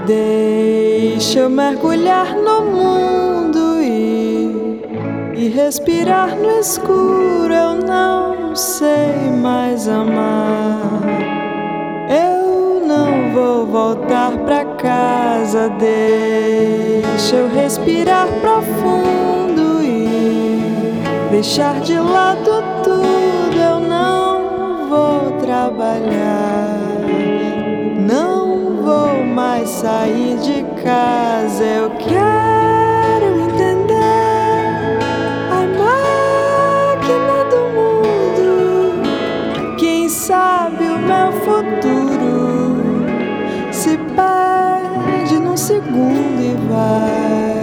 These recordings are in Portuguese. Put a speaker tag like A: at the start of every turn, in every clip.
A: Deixa eu mergulhar no mundo e respirar no escuro. Eu não sei mais amar. Eu não vou voltar pra casa. Deixa eu respirar profundo e deixar de lado tudo. Eu não vou trabalhar. Não vou mais sair de casa. Eu quero entender a máquina do mundo. Quem sabe o meu futuro se perde num segundo e vai.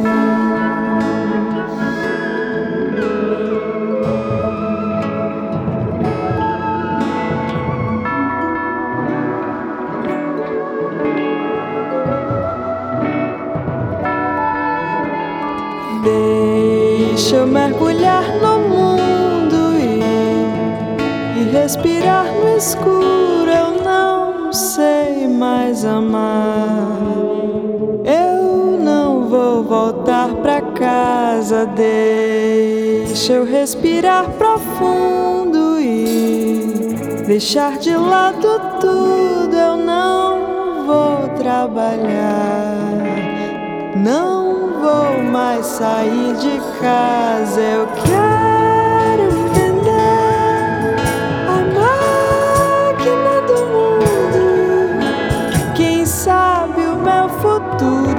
A: Deixa eu mergulhar no mundo e respirar no escuro. Eu não sei mais amar. Eu não vou voltar pra casa. Deixa eu respirar profundo e deixar de lado tudo. Eu não vou trabalhar. Não vou mais sair de casa. Eu quero entender a máquina do mundo. Quem sabe o meu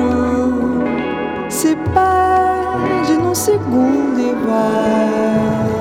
A: futuro se perde num segundo e vai.